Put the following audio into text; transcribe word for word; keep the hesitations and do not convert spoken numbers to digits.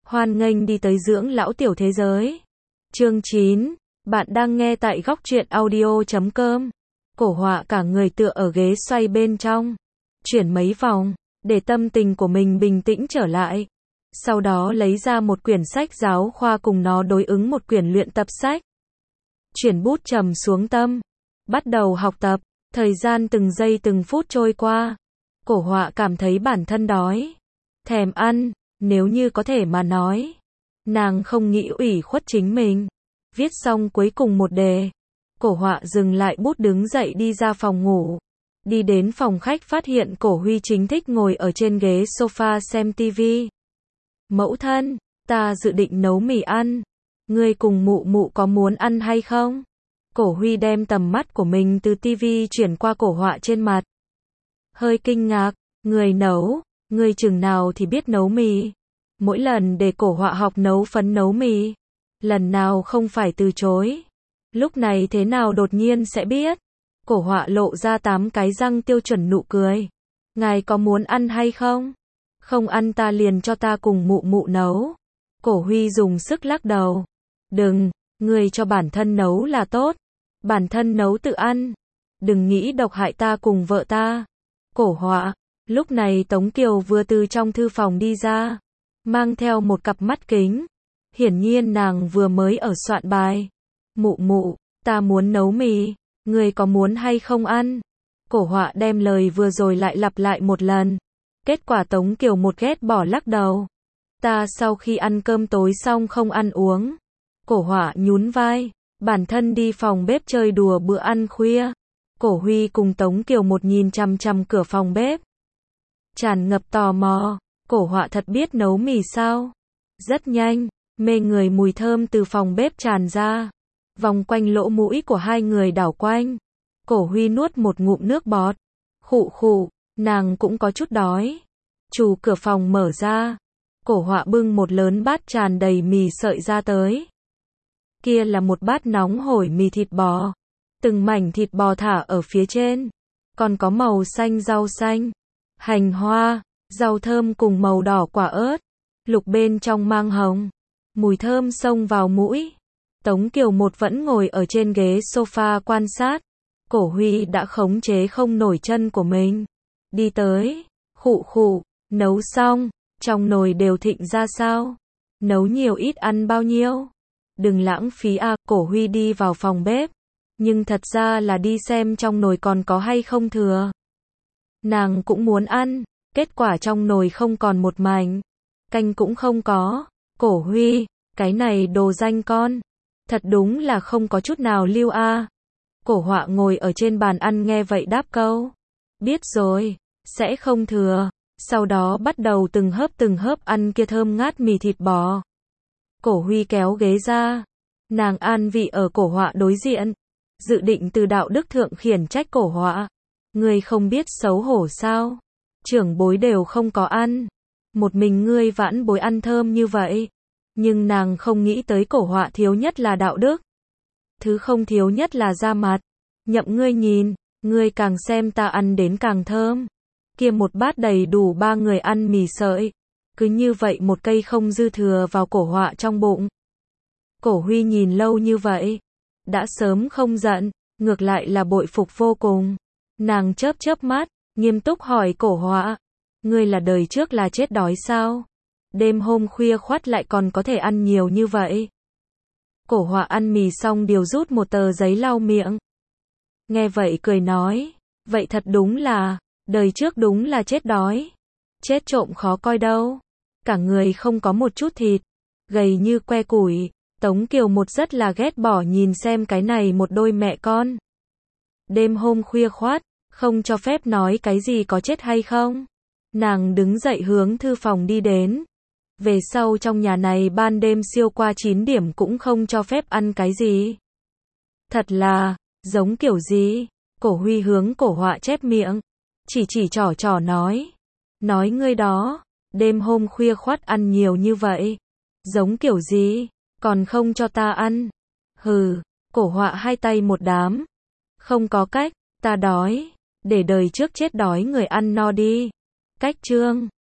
Hoan nghênh đi tới dưỡng lão tiểu thế giới. Chương chín. Bạn đang nghe tại góc truyện audio chấm com. Cổ họa cả người tựa ở ghế xoay bên trong. Chuyển mấy vòng, để tâm tình của mình bình tĩnh trở lại. Sau đó lấy ra một quyển sách giáo khoa cùng nó đối ứng một quyển luyện tập sách. Chuyển bút trầm xuống tâm. Bắt đầu học tập. Thời gian từng giây từng phút trôi qua. Cổ họa cảm thấy bản thân đói. Thèm ăn. Nếu như có thể mà nói. Nàng không nghĩ ủy khuất chính mình. Viết xong cuối cùng một đề. Cổ họa dừng lại bút đứng dậy đi ra phòng ngủ. Đi đến phòng khách phát hiện Cổ Huy chính thích ngồi ở trên ghế sofa xem tivi. Mẫu thân, ta dự định nấu mì ăn. Ngươi cùng mụ mụ có muốn ăn hay không? Cổ Huy đem tầm mắt của mình từ tivi chuyển qua cổ họa trên mặt. Hơi kinh ngạc, người nấu, ngươi chừng nào thì biết nấu mì. Mỗi lần để cổ họa học nấu phấn nấu mì. Lần nào không phải từ chối. Lúc này thế nào đột nhiên sẽ biết. Cổ họa lộ ra tám cái răng tiêu chuẩn nụ cười. Ngài có muốn ăn hay không? Không ăn ta liền cho ta cùng mụ mụ nấu. Cổ Huy dùng sức lắc đầu. Đừng, người cho bản thân nấu là tốt. Bản thân nấu tự ăn. Đừng nghĩ độc hại ta cùng vợ ta. Cổ họa. Lúc này Tống Kiều vừa từ trong thư phòng đi ra. Mang theo một cặp mắt kính. Hiển nhiên nàng vừa mới ở soạn bài. Mụ mụ, ta muốn nấu mì. Người có muốn hay không ăn? Cổ họa đem lời vừa rồi lại lặp lại một lần. Kết quả Tống Kiều một ghét bỏ lắc đầu. Ta sau khi ăn cơm tối xong không ăn uống. Cổ họa nhún vai. Bản thân đi phòng bếp chơi đùa bữa ăn khuya. Cổ Huy cùng Tống Kiều một nhìn chằm chằm cửa phòng bếp. Tràn ngập tò mò. Cổ họa thật biết nấu mì sao? Rất nhanh, mê người mùi thơm từ phòng bếp tràn ra. Vòng quanh lỗ mũi của hai người đảo quanh. Cổ Huy nuốt một ngụm nước bọt. Khụ khụ, nàng cũng có chút đói. Chủ cửa phòng mở ra. Cổ họa bưng một lớn bát tràn đầy mì sợi ra tới. Kia là một bát nóng hổi mì thịt bò. Từng mảnh thịt bò thả ở phía trên. Còn có màu xanh rau xanh, hành hoa, rau thơm cùng màu đỏ quả ớt. Lục bên trong mang hồng. Mùi thơm xông vào mũi. Tống Kiều một vẫn ngồi ở trên ghế sofa quan sát. Cổ Huy đã khống chế không nổi chân của mình. Đi tới, khụ khụ, nấu xong, trong nồi đều thịnh ra sao? Nấu nhiều ít ăn bao nhiêu? Đừng lãng phí à, Cổ Huy đi vào phòng bếp. Nhưng thật ra là đi xem trong nồi còn có hay không thừa. Nàng cũng muốn ăn, kết quả trong nồi không còn một mảnh. Canh cũng không có. Cổ Huy, cái này đồ danh con. Thật đúng là không có chút nào lưu a. À. Cổ họa ngồi ở trên bàn ăn nghe vậy đáp câu. Biết rồi, sẽ không thừa. Sau đó bắt đầu từng hớp từng hớp ăn kia thơm ngát mì thịt bò. Cổ Huy kéo ghế ra. Nàng an vị ở cổ họa đối diện. Dự định từ đạo đức thượng khiển trách cổ họa. Ngươi không biết xấu hổ sao? Trưởng bối đều không có ăn. Một mình ngươi vãn bối ăn thơm như vậy. Nhưng nàng không nghĩ tới cổ họa thiếu nhất là đạo đức. Thứ không thiếu nhất là da mặt. Nhậm ngươi nhìn, ngươi càng xem ta ăn đến càng thơm. Kia một bát đầy đủ ba người ăn mì sợi. Cứ như vậy một cây không dư thừa vào cổ họa trong bụng. Cổ Huy nhìn lâu như vậy. Đã sớm không giận, ngược lại là bội phục vô cùng. Nàng chớp chớp mắt, nghiêm túc hỏi cổ họa. Ngươi là đời trước là chết đói sao? Đêm hôm khuya khoắt lại còn có thể ăn nhiều như vậy. Cổ họa ăn mì xong điều rút một tờ giấy lau miệng. Nghe vậy cười nói. Vậy thật đúng là, đời trước đúng là chết đói. Chết trộm khó coi đâu. Cả người không có một chút thịt. Gầy như que củi. Tống Kiều một rất là ghét bỏ nhìn xem cái này một đôi mẹ con. Đêm hôm khuya khoắt, không cho phép nói cái gì có chết hay không. Nàng đứng dậy hướng thư phòng đi đến. Về sau trong nhà này ban đêm siêu qua chín điểm cũng không cho phép ăn cái gì. Thật là, giống kiểu gì? Cổ Huy hướng cổ họa chép miệng. Chỉ chỉ trỏ trỏ nói. Nói ngươi đó, đêm hôm khuya khoắt ăn nhiều như vậy. Giống kiểu gì? Còn không cho ta ăn. Hừ, cổ họa hai tay một đám. Không có cách, ta đói. Để đời trước chết đói người ăn no đi. Cách chương.